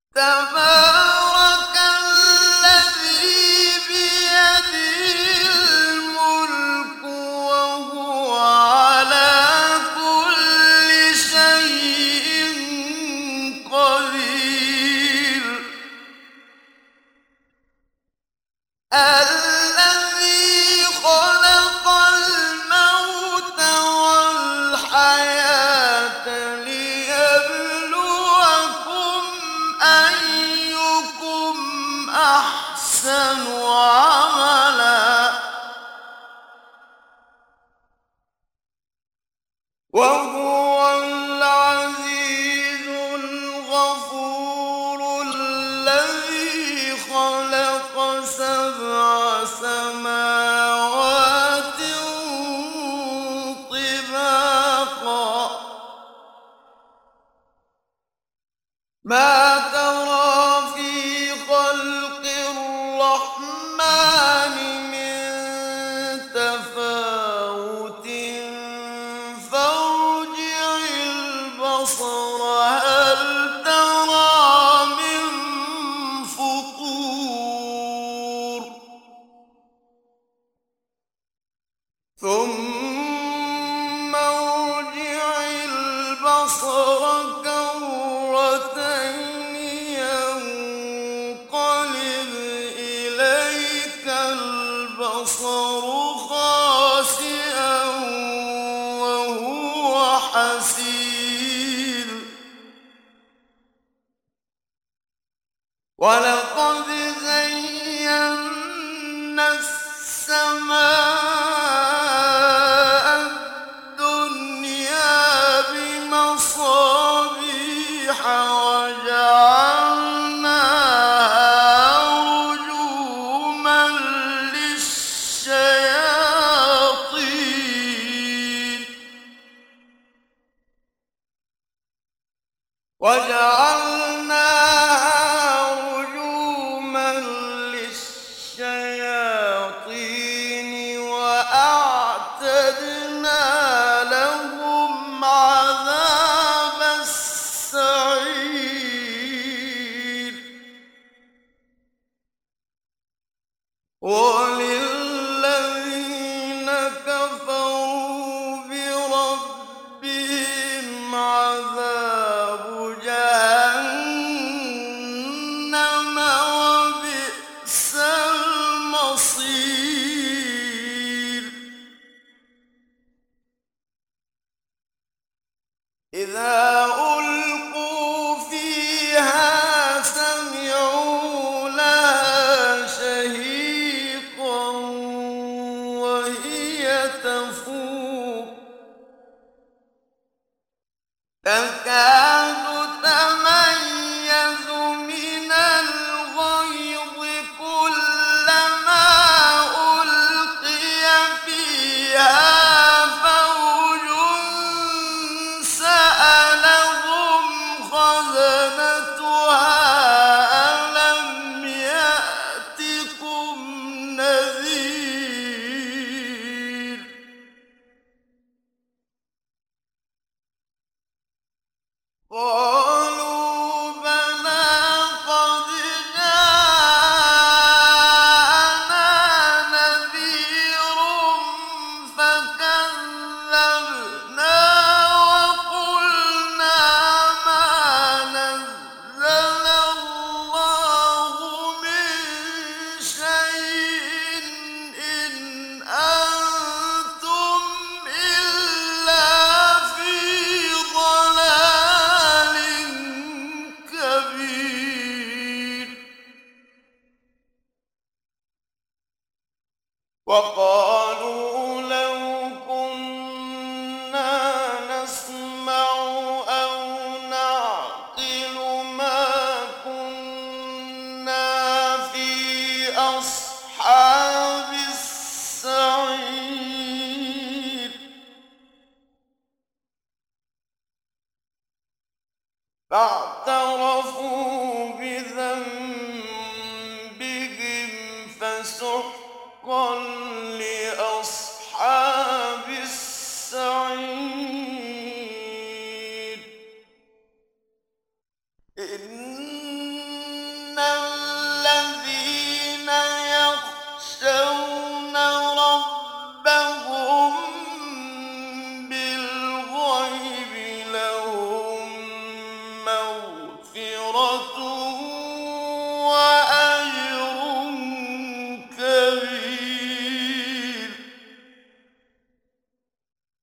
تبارك الذي بيده الملك وهو على كل شيء قدير الذي خلق الموت والحياة ليبلوكم أيكم أحسن عملا وهو العزيز الغفور الذي خلق سبع سماوات طباقا ما ترى في خلق الرحمن من تفاوت فارجع البصر هل ترى من فطور ثم ارجع البصر كرتين ينقلب إليك البصر خاسئا وهو حسير ولقد زينا السماء الدنيا بمصابيح وجعلناها رجوما للشياطين وأعتدنا لهم عذاب السعير وللذين كفروا بربهم عذاب جهنم وبئس المصير إذا ألقوا فيها سمعوا لها شهيقا وهي تفور تكاد تميز من الغيظ كلما ألقي فيها فوج سألهم خزنتها ألم يأتكم نذير قالوا بلى قد جاءنا نذير فكذبنا وقلنا ما نزل الله من شيء إن أنتم إلا في ضلال كبير وقالوا لو كنا نسمع أو نعقل ما كنا في أصحاب السعير فاعترفوا بذنبهم فسحقا لأصحاب السعير إن